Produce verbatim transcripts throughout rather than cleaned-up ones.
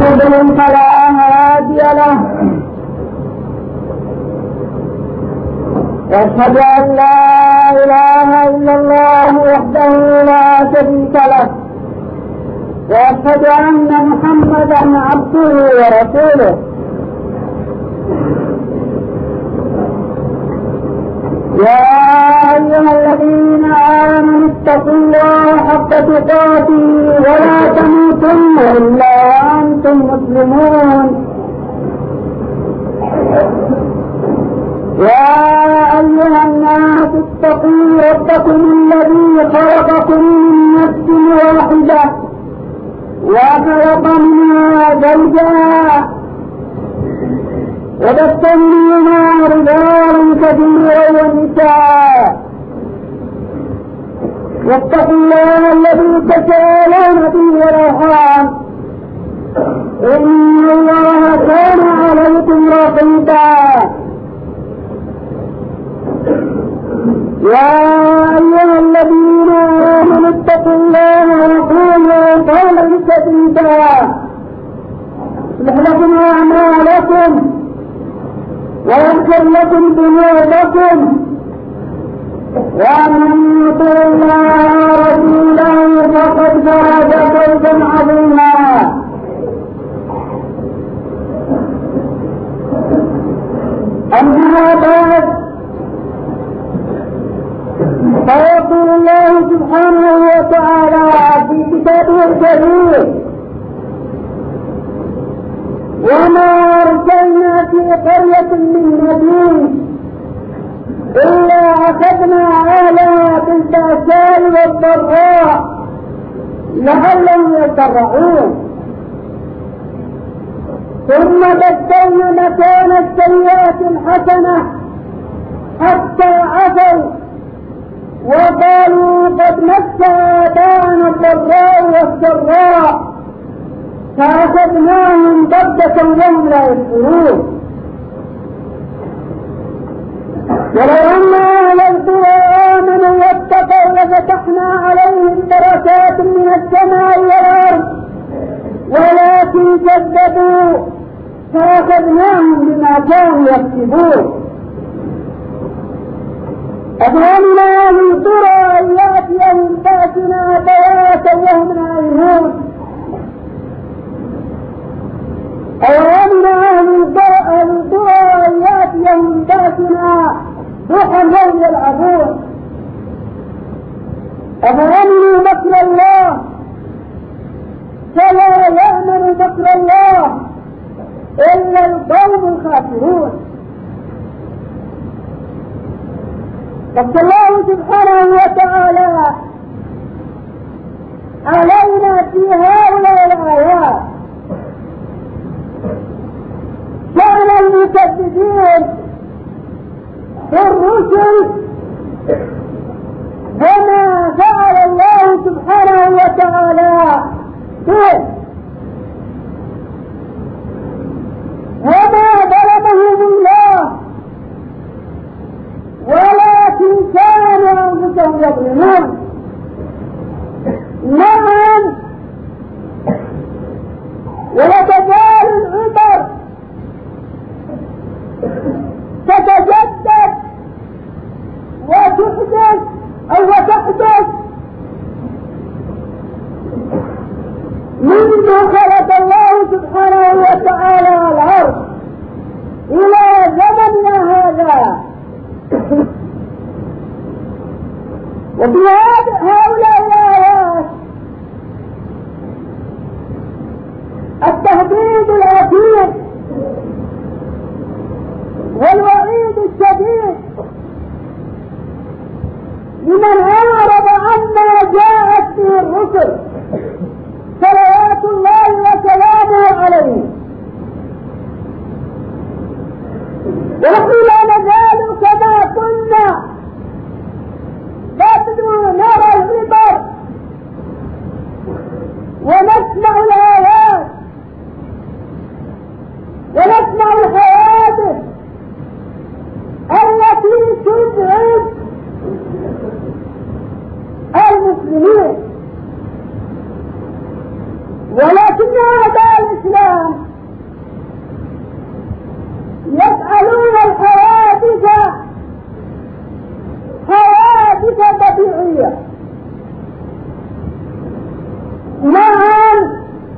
يضلل فلا هادي له واشهد ان لا اله الا الله وحده لا شريك له واشهد ان محمدا عبده ورسوله يا ايها الذين امنوا اتقوا الله حق تقاته ولا تموتن الا وانتم مسلمون يا ايها الناس اتقوا ربكم الذي خلقكم من نفس واحده وخلق منها زوجها وبث منهما رجالا كثيرا ونساء واتقوا الله الذي تساءلون به والارحام ان الله كان عليكم رقيبا يا ايها الذين امنوا اتقوا الله وقولوا قولا سديدا يصلح لكم اعمالكم ويغفر لكم ذنوبكم ومن يطع الله ورسوله فقد فاز فوزا عظيما اما بعد فيقول الله سبحانه وتعالى في كتابه الكريم وما أرسلنا في قرية من نبي إلا أخذنا أهلها بالبأساء والضراء لعلهم يضرعون ثم بدلنا مكان السيئات الحسنة حتى عفوا وقالوا قد مس آباءنا الضراء والسراء فأخذناهم بغتة وهم لا يشعرون ولو أن أهل القرى آمنوا واتقوا لفتحنا عليهم بركات من السماء والأرض ولكن كذبوا فأخذناهم بما كانوا يكسبون أفأمن أهل القرى أن يأتيهم بأسنا بياتا وهم نائمون أوامن أهل القرى أن يأتيهم بأسنا ضحى وهم يلعبون أفأمنوا مكر الله فلا يأمن مكر الله إلا القوم الخاسرون. قد الله سبحانه وتعالى علينا في هؤلاء الآيات كان المكذبين بالرسل وما فعل الله سبحانه وتعالى به وما ظلمهم الله ولكن كانوا أنفسهم يظلمون. نعم ولتزال العبر تتجدد وتحدث أو وتحدث منذ خلق الله سبحانه وتعالى الأرض إلى زمننا هذا. وفي هؤلاء الآيات التهديد الأكيد والوعيد الشديد لمن أعرض عما جاءت به الرسل صلوات الله وسلامه عليه. ونحن لا نزال كما كنا نبدو نرى العبر ونسمع الآيات ونسمع الحوادث التي تزعج المسلمين ولكن أعداء الإسلام يفعلون الحوادث حوادث طبيعية. نعم،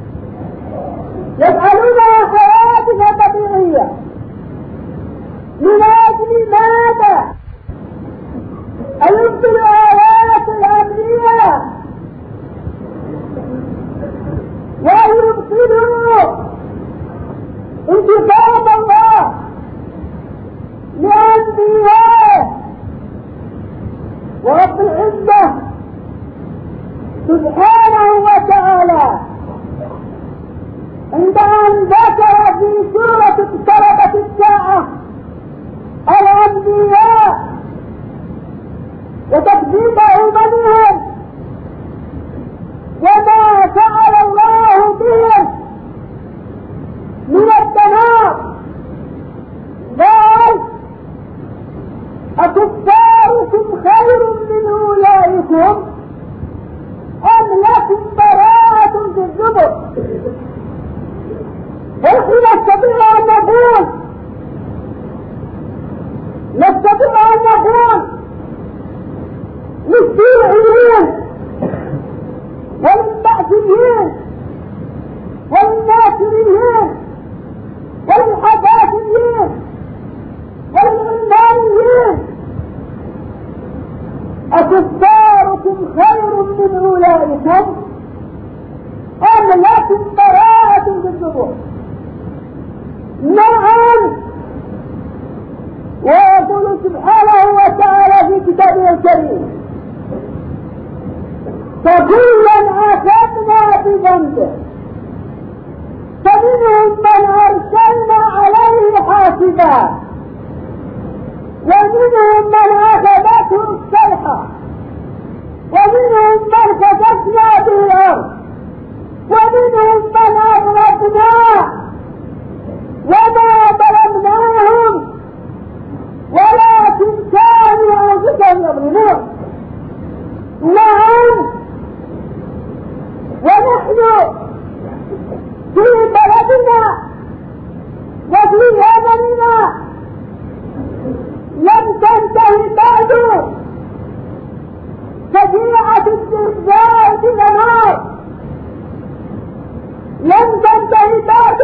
يفعلون حوادث طبيعية. من أجل ماذا؟ أن يبطلوا آيات الأمنية وأن يبطلوا انتقام الله لأنبيائه. ورب العزة سبحانه وتعالى عند أن ذكر في سورة اقتربت الساعة الأنبياء وتكذيبه منهم وما فعل الله بهم من الدمار، قال أكفاركم خير من أولئكم أم لكم براءة في الزبر. ونحن نستطيع أن نقول نستطيع أن نقول للشيوعيين وللبعثيين وللناصريين وللحداثيين وللعلمانيين أكفاركم خير من أولئكم أم لكم براءة في الزبر. نعم، ويقول سبحانه وتعالى في كتابه الكريم فكلا أخذنا بذنبه فمنهم من أرسلنا عليه حاسبا ومنهم من أخذته الصيحة ومنهم من خسفنا به الأرض ومنهم من أغرقنا وما ظلمناهم ولكن كانوا أنفسهم يظلمون. نعم، ونحن في بلدنا وفي زمننا لم تنتهي بعد شجيعة الزلزال بالنار، لم تنتهي بعد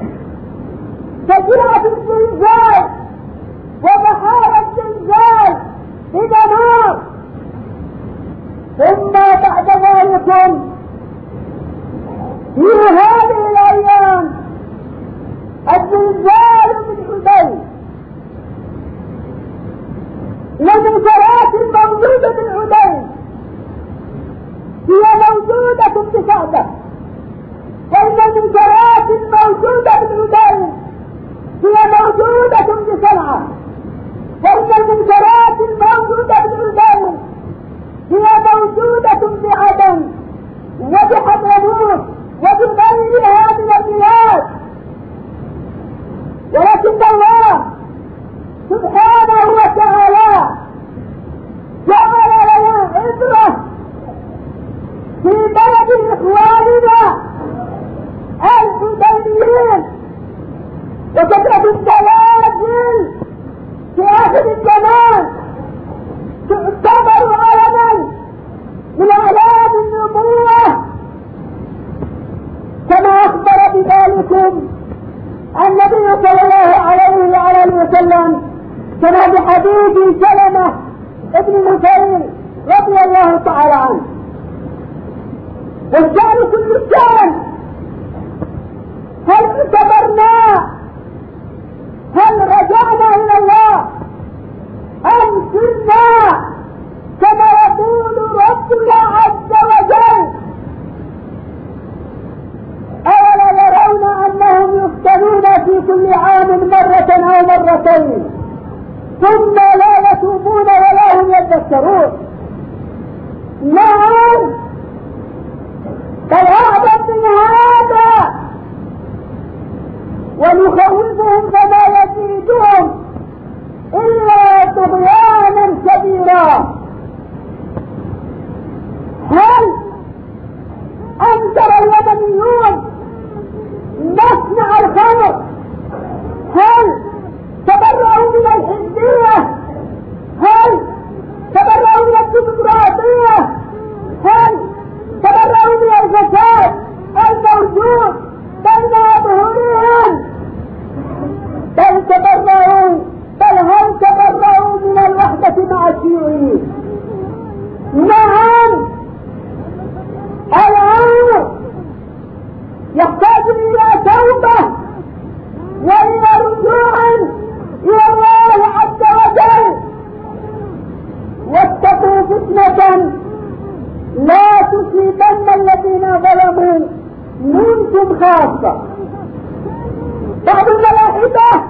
شجيعة الزلزال وبحار الزلزال بدمار. ثم بعد ذلك في هذه الأيام الزلزال بالحديد والمنكرات الموجودة بالحديد هي موجودة بسعدة، وإن المنكرات الموجودة بالحديد هي موجودة بسلعة، وإن المنكرات الموجودة بالحديد هي موجودة بعدن وبحضرموت وبغيرها من البلاد. ولكن الله سبحانه وتعالى جعل لنا عبرة في بلد إخواننا الحديبيين وكثرة الزلازل في آخر الزمان تعتبر علما من أعلام النبوة، كما أخبر بذلك النبي صلى الله عليه وعلى وسلم كما بحديث سلمة ابن مسير رضي الله تعالى عنه. والشأن كل الشأن، هل اعتبرنا هل رجعنا إلى الله أم سرنا كما يقول ربنا عز وجل أولا يرون أنهم يفتنون في كل عام مرة أو مرتين ثم لا يتوبون ولا هم يذكرون. نعم، بل أعظم من هذا ونخوفهم فما يزيدهم إلا طغيانا كبيرا. هل أنكر اليمنيون خاصة. بعض الملاحدة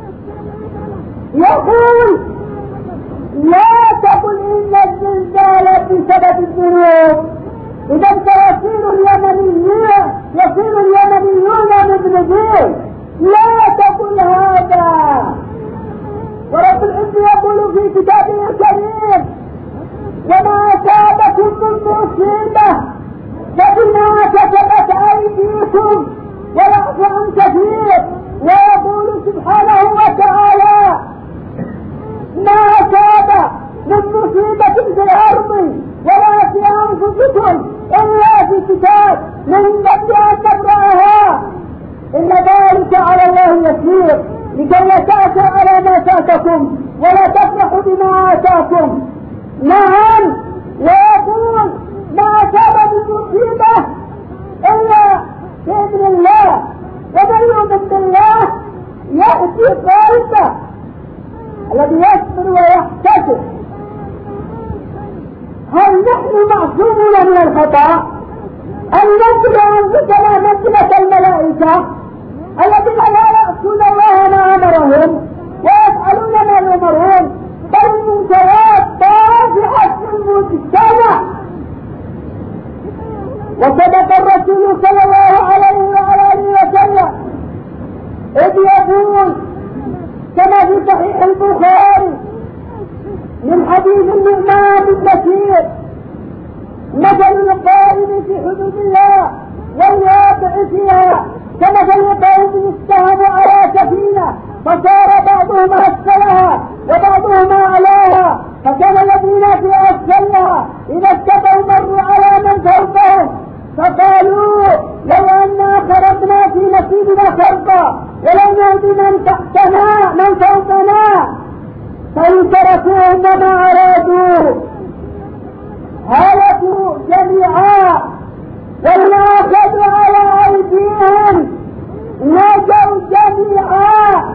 يقول لا تقل إن الزلزال بسبب الذنوب، إذا سيصير اليمنيون يصير اليمنيون مذنبين، لا تقل هذا. ورب العزة يقول في كتابه الكريم وما أصابكم من مصيبة فبما كسبت أيديكم ويعفو عن كثير. ويقول سبحانه وتعالى ما أصاب من مصيبة في الأرض ولا في أنفسكم إلا في كتاب من قبل أن نبرأها إن ذلك على الله يسير لكي لا تأسوا على ما فاتكم ولا تفرحوا بما آتاكم. نعم، ويقول ما أصاب من مصيبة إلا بإذن الله، ومن يؤمن بالله يأتي قلبه الذي يصبر ويحتسب. هل نحن معصومون من الخطأ؟ أن ننزل أنفسنا منزلة الملائكة الذين لا يعصون الله ما أمرهم ويفعلون ما يؤمرون، بل المنكرات طافحة في المجتمع. وصدق الرسول صلى الله عليه وعلى آله وسلم إذ يقول كما في صحيح البخاري من حديث النعمان بن بشير مثل القائم في حدود الله والواقع فيها كمثل قوم استهموا على سفينة فصار بعضهم أسفلها وبعضهم أعلاها، فكان الذين في أسفلها إذا اتقوا مروا على من فوقهم فقالوا لو أنا خرجنا في نصيبنا خرقا ولم نهدي من تحتنا من فوقنا فانتركوهم وما أرادوا هلكوا جميعا، وما أخذوا على أيديهم نجوا جميعا.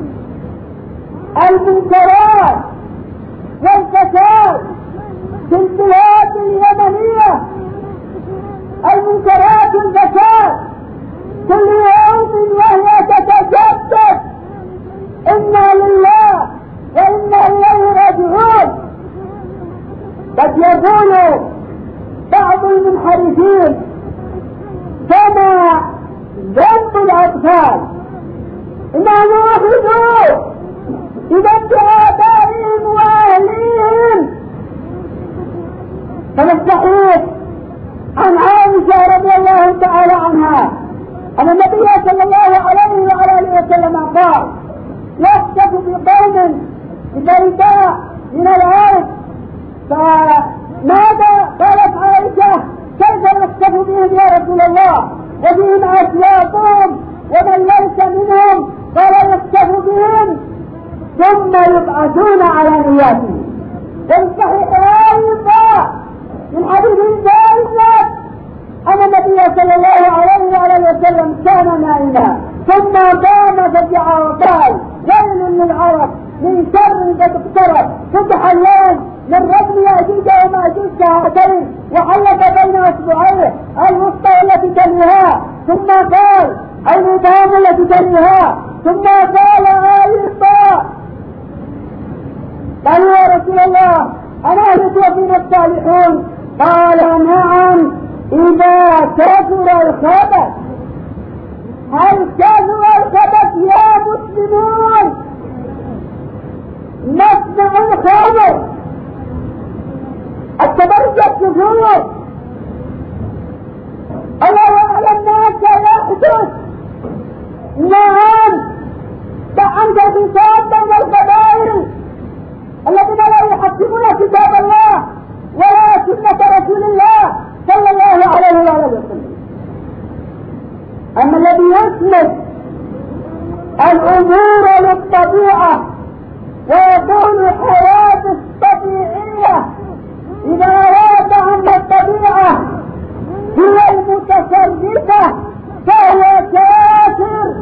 المنكرات والفساد في البلاد اليمنية، المنكرات والفساد كل يوم وهي تتجدد. إنا لله وإنا إليه راجعون. قد يقول بعض المنحرفين كما ذنب الأطفال إنهم يأخذوا بذنب آبائهم وأهليهم. فمن الصحيح عن عائشة رضي الله تعالى عنها أن النبي صلى الله عليه وعلى آله وسلم قال يخسف بقوم ببيداء من الأرض، فماذا قالت عائشة كيف يخسف بهم يا رسول الله وبهم أسواقهم ومن ليس منهم؟ قال يخسف بهم ثم يبعثون على نياتهم. والصحيح أيضا من حديث ثالث أن النبي صلى الله عليه وعلى وسلم كان نائما ثم قام فزع وقال ويل للعرب من شر قد اقترب، فتح الليل من رجل يأجوج ومأجوج كهاتين وحلق بين أصبعيه الوسطى التي تليها، ثم قال الإبهام التي تليها، ثم قال أيضا قالوا يا رسول الله أنهلك وفينا الصالحون؟ قال نعم إذا كثر الخبث. هل كثر الخبث يا مسلمون؟ نصنع الخمر، التبرج الكفور، الله أعلم ماذا يحدث. نعم فأنت خصام بين القبائل الذين لا يحكمون كتاب الله ولا سنة رسول الله صلى الله عليه وآله وسلم. أما الذي يسند الأمور للطبيعة ويكون حوادث طبيعية إذا أراد أن الطبيعة هي المتصرفة فهو كافر.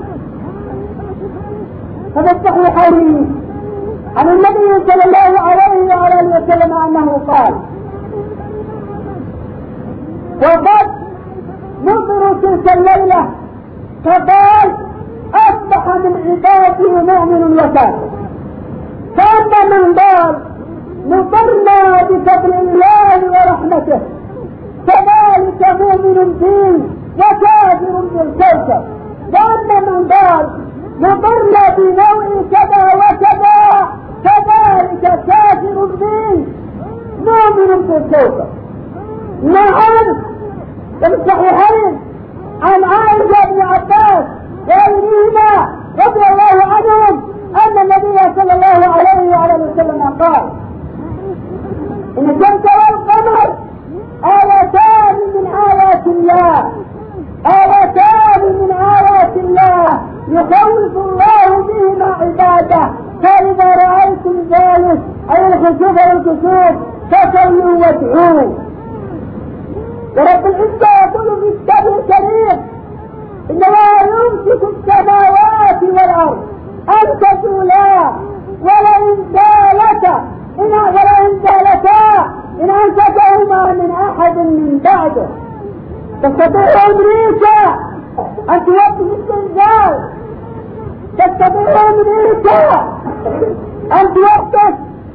ففي الصحيحين عن النبي صلى الله عليه وعلى اله وسلم انه قال وقد نظروا تلك الليله فقال أصبح من عبادي مؤمن وكافر. فأما من قال نصرنا بفضل الله ورحمته كذلك مؤمن به وكافر بالكوكب. وأما من قال نصرنا بنوع كذا وكذا كذلك كافر به مؤمن بالكوكب. نعم في الصحيحين عن عائشة بن عباس وغيرهما رضي الله عنهم أن النبي صلى الله عليه وعلى وسلم قال إن الشمس والقمر آيتان من آيات الله آيتان من آيات الله يخوف الله بهما عباده. فإذا رأيتم ذلك أي الخسوف والكسوف فصلوا وادعوا. ورب العزة يقول في الكتاب الكريم إن الله يمسك السماوات والأرض أن تزولا ولئن زالتا إن ولئن زالتا إن أمسكهما من أحد من بعده. تستطيع أمريكا أن توقف الزلزال، تستطيع أمريكا أن توقف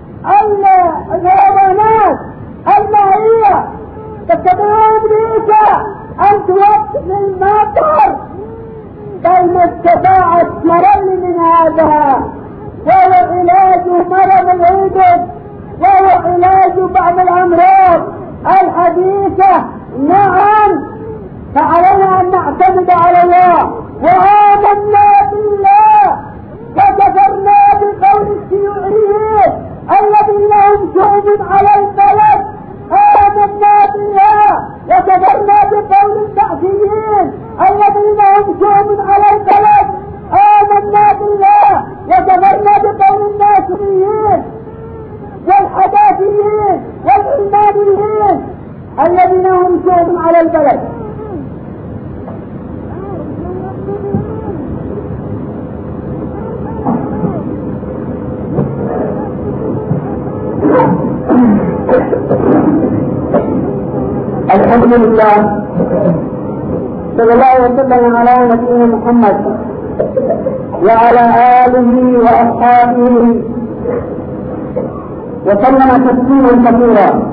الحيوانات المائية، تستطيع أمريكا أن توقف المطر. بل استطاعت مرض من هذا وهو علاج مرض العيد وهو علاج بعض الأمراض الحديثة. نعم فعلينا أن نعتمد على الله وآمنا بالله وكفرنا بقول الشيوعيين الذين هم شؤم على البلد. آمنا بالله وكفرنا بقول البعثيين الذين هم شؤم على البلد. آمنا بالله وكفرنا بقول الناصريين والحداثيين والعلمانيين الذين هم شؤم على البلد. الحمد لله صلى الله وسلم على نبينا محمد وعلى آله وأصحابه وسلم تسليما كثيرا.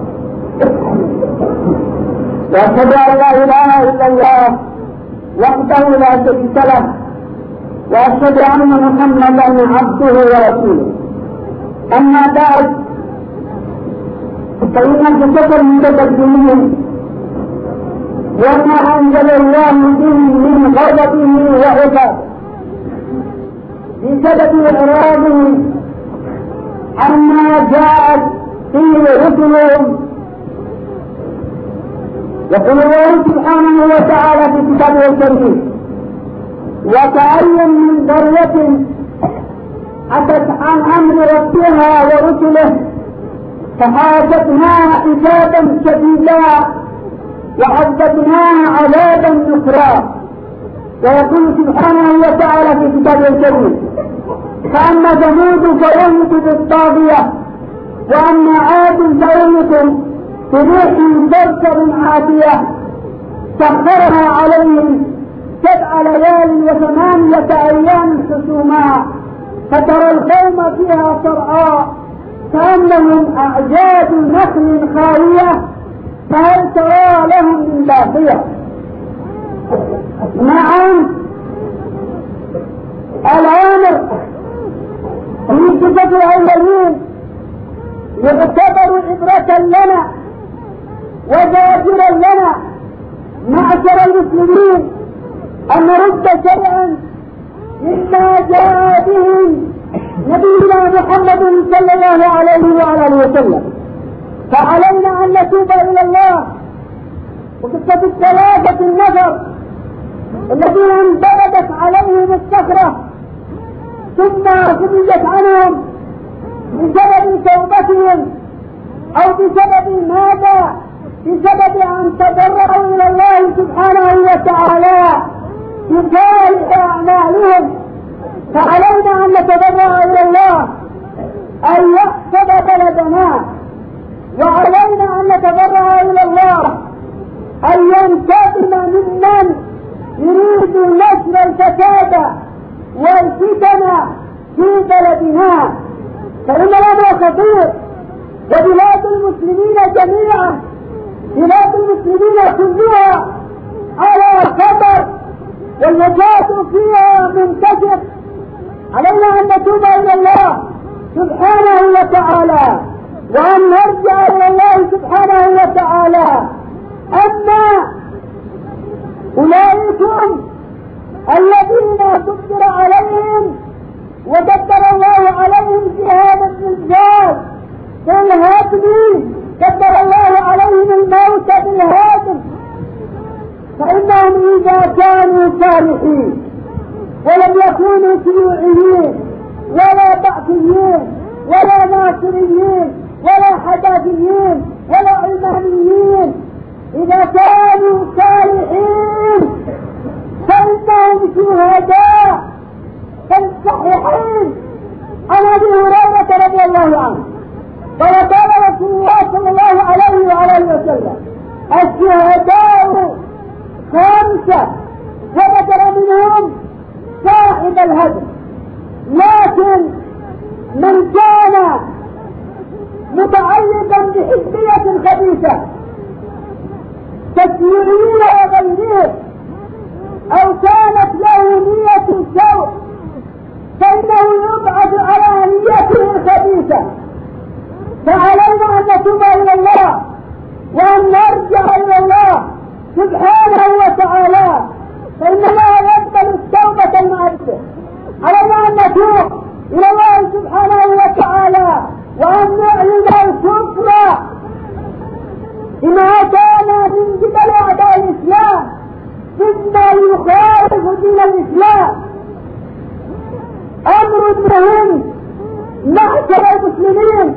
وأشهد أن لا إله إلا الله وحده لا شريك له وأشهد أن محمدا عبده ورسوله. أما بعد فإن الكفر متقدمين وما أنزل الله به من غضبه وعقابه بسبب إعراضه عما جاءت فيه رسلهم. يقول الله سبحانه وتعالى في كتابه الكريم وكأي من قرية أتت عن أمر ربها ورسله فحاسبناها حسابا شديدا وعذبناها عذابا نكرا. ويقول سبحانه وتعالى في كتابه الكريم فأما ثمود فأهلكوا بالطاغية وأما عاد فأهلكوا بريح صرصر عاتية سخرها عليهم سبع ليال وثمانية أيام حسوما فترى القوم فيها صرعى كأنهم أعجاز نخل خاوية فهل ترى لهم من باقية. نعم الأمر في صفة الأولين يعتبر عبرة لنا وزاجرا لنا معشر المسلمين أن نرد شيئا مما جاء به نبينا محمد صلى الله عليه وعلى وسلم. فعلينا أن نتوب إلى الله. وقصة الثلاثة النفر الذين انبردت عليهم الصخرة ثم خرجت عنهم بسبب توبتهم أو بسبب ماذا؟ بسبب أن تضرعوا إلى الله سبحانه وتعالى بصالح أعمالهم. فعلينا أن نتضرع إلى الله أن يحفظ بلدنا، وعلينا أن نتضرع إلى الله أن ينتقم ممن يريد نشر الفساد والفتن في بلدنا، فإن الأمر خطير. وبلاد المسلمين جميعا، بلاد المسلمين كلها على خطر، والنجاة فيها منتشر. علينا أن نتوب إلى الله سبحانه وتعالى، وأن نرجع إلى الله سبحانه وتعالى. أما أولئكم الذين قدر عليهم وقدر الله عليهم في هذا الزلزال كالهدم، قدر الله عليهم الموت بالهدم، فإنهم إذا كانوا صالحين ولم يكونوا شيوعيين ولا بعثيين ولا ناصريين ولا حداثيين ولا علمانيين، إذا كانوا صالحين فإنهم شهداء. فالصحيحين عن أبي هريرة رضي الله عنه قال قال رسول الله صلى الله عليه وعلى اله وسلم: الشهداء خمسة، وذكر منهم صاحب الهدم. لكن من كان متعلقا بحزبية خبيثة تشييعية وغيره، أو كانت له نية سوء، فإنه يبعث على نيته الخبيثة. فعلينا أن نتوب إلى الله وأن نرجع إلى الله سبحانه وتعالى، فإن الله يقبل التوبة المعبدة. علينا أن نتوب إلى الله سبحانه وتعالى وأن نعلن الكفر بما كان من قبل أعداء الإسلام مما يخالف دين الإسلام. أمر مهم معشر المسلمين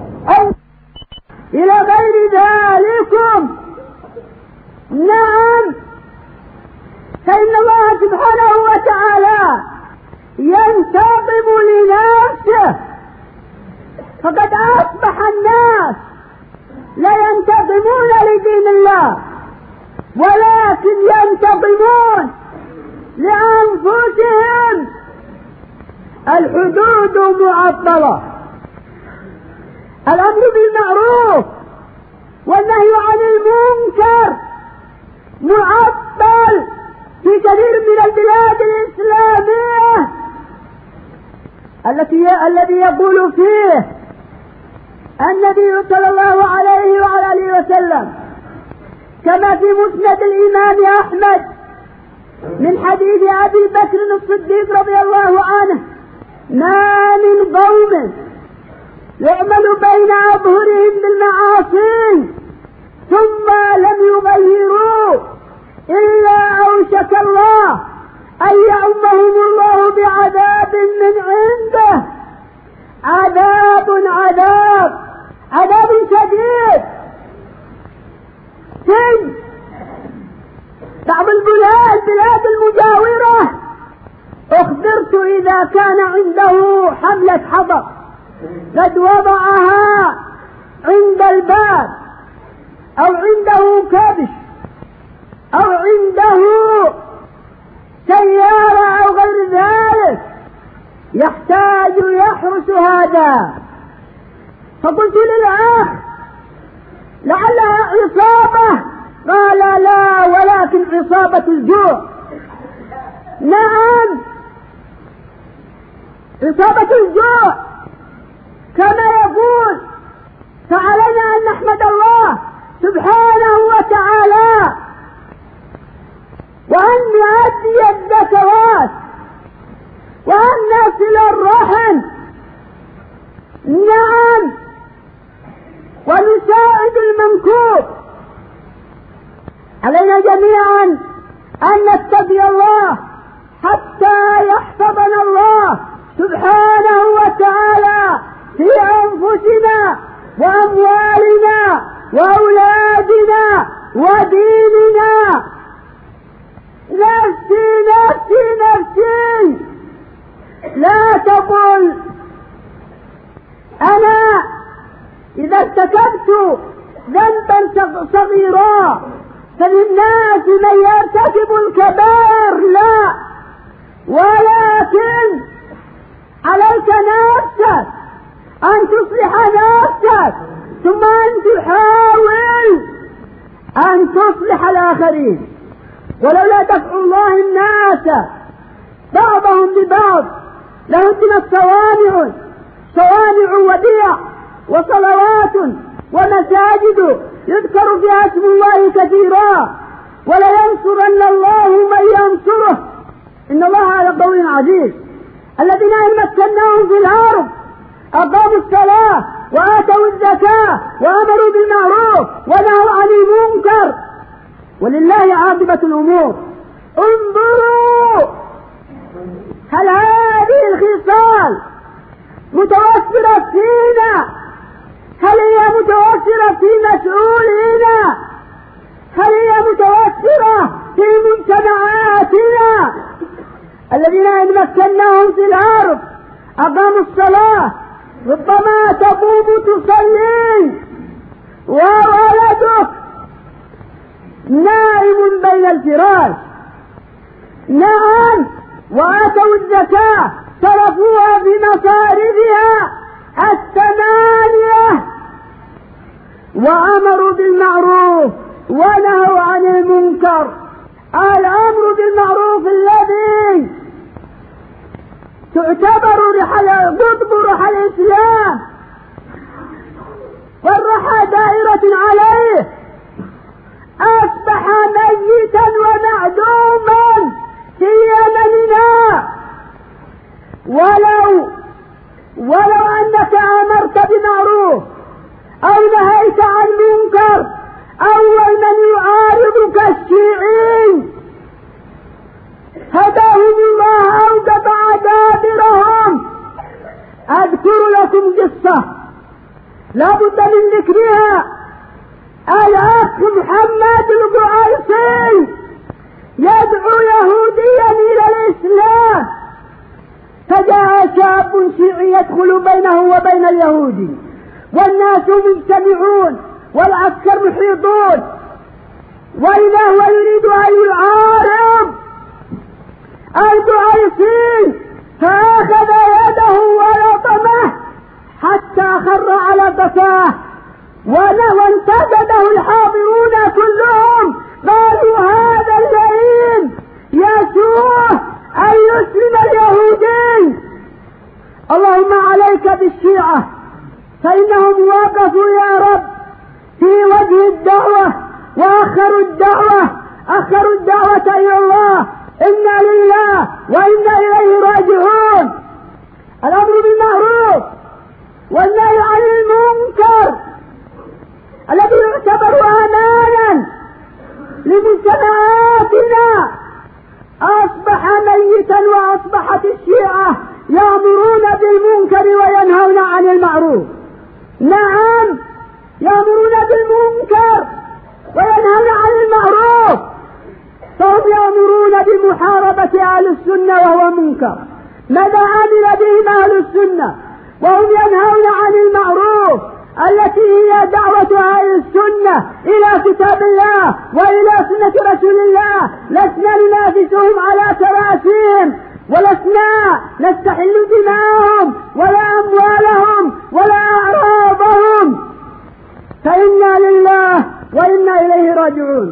إلى غير ذلكم. نعم، فإن الله سبحانه وتعالى ينتقم لنفسه، فقد أصبح الناس لا ينتقمون لدين الله ولكن ينتقمون لأنفسهم. الحدود معطلة، الأمر بالمعروف والنهي عن المنكر معطل في كثير من البلاد الإسلامية التي الذي يقول فيه النبي صلى الله عليه وعلى اله وسلم كما في مسند الإمام أحمد من حديث أبي بكر الصديق رضي الله عنه: ما من قوم يعمل بين أظهرهم بالمعاصي ثم لم يغيروا إلا أوشك الله أن يعمهم الله بعذاب من عنده، عذاب عذاب عذاب شديد. في بعض البلاد البلاد المجاورة أخبرت إذا كان عنده حملة حطب قد وضعها عند الباب أو عنده كبش أو عنده سيارة أو غير ذلك يحتاج يحرس هذا، فقلت للأخ: لعلها عصابة؟ قال: لا، ولكن عصابة الجوع. نعم، عصابة الجوع كما يقول. فعلينا أن نحمد الله سبحانه وتعالى وأن نؤدي الزكوات وأن نصل الرحم. نعم، ونساعد المنكوب. علينا جميعا أن نتقي الله حتى يحفظنا الله سبحانه وتعالى في أنفسنا وأموالنا وأولادنا وديننا. نفسي نفسي نفسي، لا تقل أنا إذا ارتكبت ذنبا صغيرا فللناس من يرتكب الكبائر لا، ولكن عليك نفسك أن تصلح نفسك، ثم أن تحاول أن تصلح الآخرين. ولولا دفع الله الناس بعضهم ببعض لهدمت صوامع صوامع وبيع وصلوات ومساجد يذكر فيها اسم الله كثيرا، ولينصرن الله من ينصره، إن الله على قوي عزيز. الذين إن مكناهم في الأرض أقاموا الصلاة وآتوا الزكاة وأمروا بالمعروف ونهوا عن المنكر، ولله عاقبة الأمور. انظروا هل هذه الخصال متوفرة فينا؟ هل هي متوفرة في مسؤولينا؟ هل هي متوفرة في مجتمعاتنا؟ الذين إن مكناهم في الأرض أقاموا الصلاة، ربما تقوم تصلي وولدك نائم بين الفراش. نعم، وآتوا الزكاة صرفوها في مصارفها الثمانية، وأمروا بالمعروف ونهوا عن المنكر. الأمر بالمعروف الذي تعتبر رحلة قطب رحى الإسلام والرحى دائرة عليه أصبح ميتا ومعدوما في يمننا. ولو ولو أنك أمرت بمعروف أو نهيت عن منكر، أول من يعارضك الشيعي هداهم الله أو قطع دابرهم. أذكر لكم قصة لا بد من ذكرها. الأخ محمد القعيصي يدعو يهوديا إلى الإسلام، فجاء شاب شيعي يدخل بينه وبين اليهودي، والناس مجتمعون والعسكر محيطون، وإذا هو يريد أن يعارض القعيصي، فأخذ يده ولطمه حتى خر على قفاه، وانتقده الحاضرون كلهم، قالوا هذا اللئيم يسوء أن يسلم اليهودي. اللهم عليك بالشيعة، فإنهم وقفوا يا رب في وجه الدعوة وأخروا الدعوة أخروا الدعوة إلى الله. إنا لله وإنا إليه راجعون. الأمر بالمعروف والنهي عن المنكر الذي يعتبر أمانا لمجتمعاتنا أصبح ميتا، وأصبحت الشيعة يأمرون بالمنكر وينهون عن المعروف. نعم، يأمرون بالمنكر وينهون عن المعروف، فهم يأمرون بمحاربة أهل السنة وهو منكر. ماذا عمل بهم أهل السنة وهم ينهون عن المعروف التي هي دعوة أهل السنة إلى كتاب الله وإلى سنة رسول الله؟ لسنا ننافسهم على كراسيهم، ولسنا نستحل دماءهم ولا أموالهم ولا أعراضهم، فإنا لله وإنا إليه راجعون.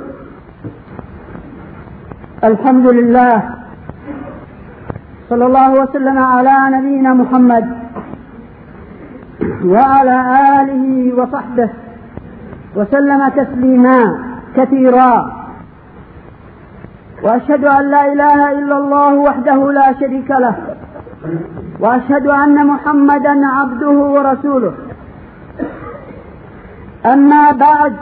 الحمد لله، صلى الله وسلم على نبينا محمد وعلى آله وصحبه وسلم تسليما كثيرا، وأشهد أن لا إله إلا الله وحده لا شريك له، وأشهد أن محمدا عبده ورسوله. أما بعد،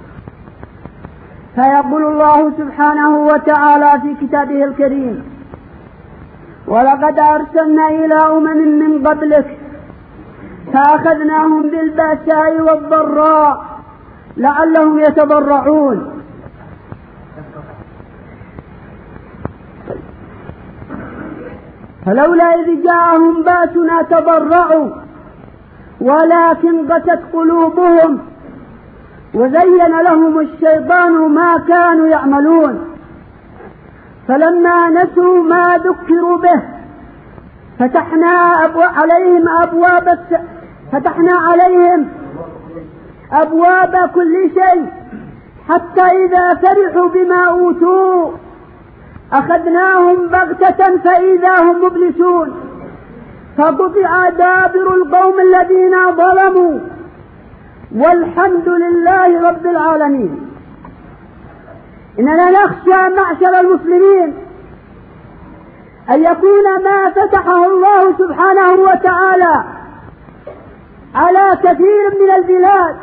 فيقول الله سبحانه وتعالى في كتابه الكريم: ولقد أرسلنا إلى أمم من قبلك فأخذناهم بالبأساء والضراء لعلهم يتضرعون. فلولا إذ جاءهم بأسنا تضرعوا ولكن قست قلوبهم وزين لهم الشيطان ما كانوا يعملون، فلما نسوا ما ذكروا به فتحنا أبو عليهم أبواب الس... فتحنا عليهم أبواب كل شيء، حتى إذا فرحوا بما أوتوا أخذناهم بغتة فإذا هم مبلسون، فقطع دابر القوم الذين ظلموا، والحمد لله رب العالمين. إننا نخشى معشر المسلمين أن يكون ما فتحه الله سبحانه وتعالى على كثير من البلاد،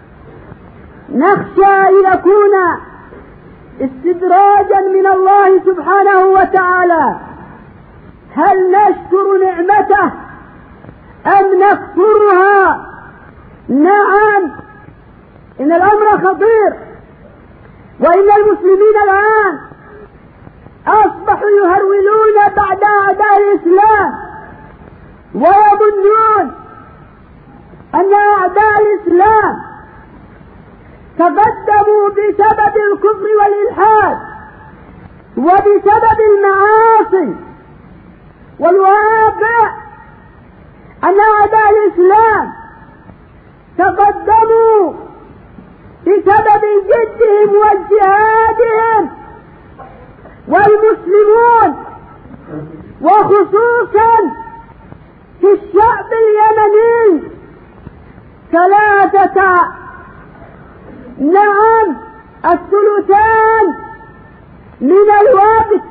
نخشى أن يكون استدراجا من الله سبحانه وتعالى. هل نشكر نعمته أم نكفرها؟ نعم، إن الأمر خطير، وإن المسلمين الآن أصبحوا يهرولون بعد أعداء الإسلام، ويظنون أن أعداء الإسلام تقدموا بسبب الكفر والإلحاد وبسبب المعاصي، والواقع أن أعداء الإسلام تقدموا بسبب جدهم واجتهادهم، والمسلمون وخصوصا في الشعب اليمني ثلاثة نعم الثلثان من الوقت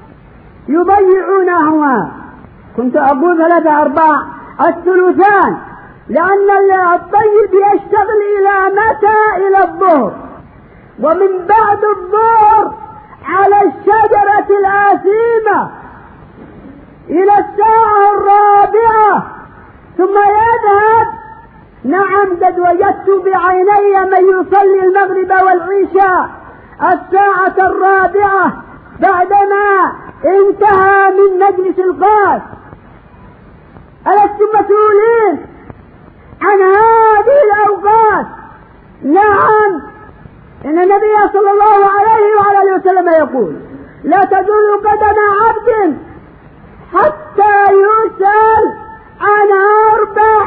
يضيعونه. كنت أقول ثلاثة أرباع الثلثان، لأن الطيب يشتغل إلى متى؟ إلى الظهر، ومن بعد الظهر على الشجرة الآثيمة إلى الساعة الرابعة ثم يذهب. نعم، قد وجدت بعيني من يصلي المغرب والعشاء الساعة الرابعة بعدما انتهى من مجلس القاس. ألستم مسؤولين عن هذه الأوقات؟ نعم، إن النبي صلى الله عليه وعلى اله وسلم يقول: لا تزول قدم عبد حتى يسأل عن أربع،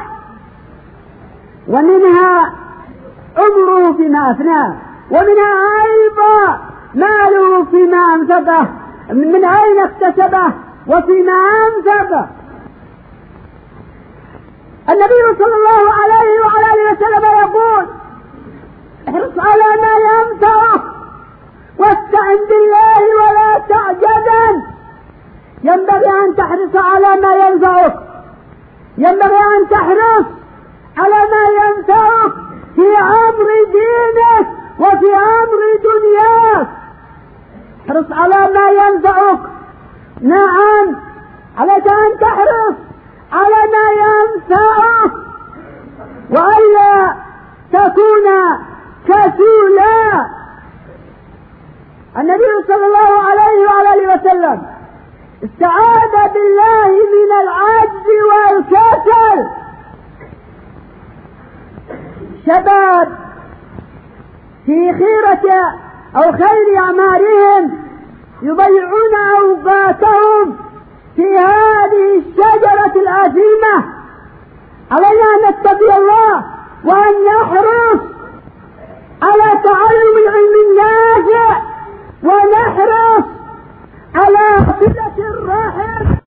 ومنها عمره فيما أفناه، ومنها أيضا ماله فيما أنفقه، من أين اكتسبه وفيما أنفقه. النبي صلى الله عليه وعلى اله وسلم يقول: احرص على ما ينفعك واستعن بالله ولا تعجزن. ينبغي أن تحرص على ما ينفعك، ينبغي أن تحرص على ما ينفعك في أمر دينك وفي أمر دنياك. احرص على ما ينفعك، نعم، عليك أن تحرص على ما ينفعك وألا تكون كسولا. النبي صلى الله عليه وعلى اله وسلم استعاذ بالله من العجز والكسل. شباب في خيرة أو خير أعمارهم يضيعون أوقاتهم في هذه الشجرة الآثمة. علينا أن نتقي الله وأن نحرص على تعلم العلم النافع، ونحرص على صلة الرحم.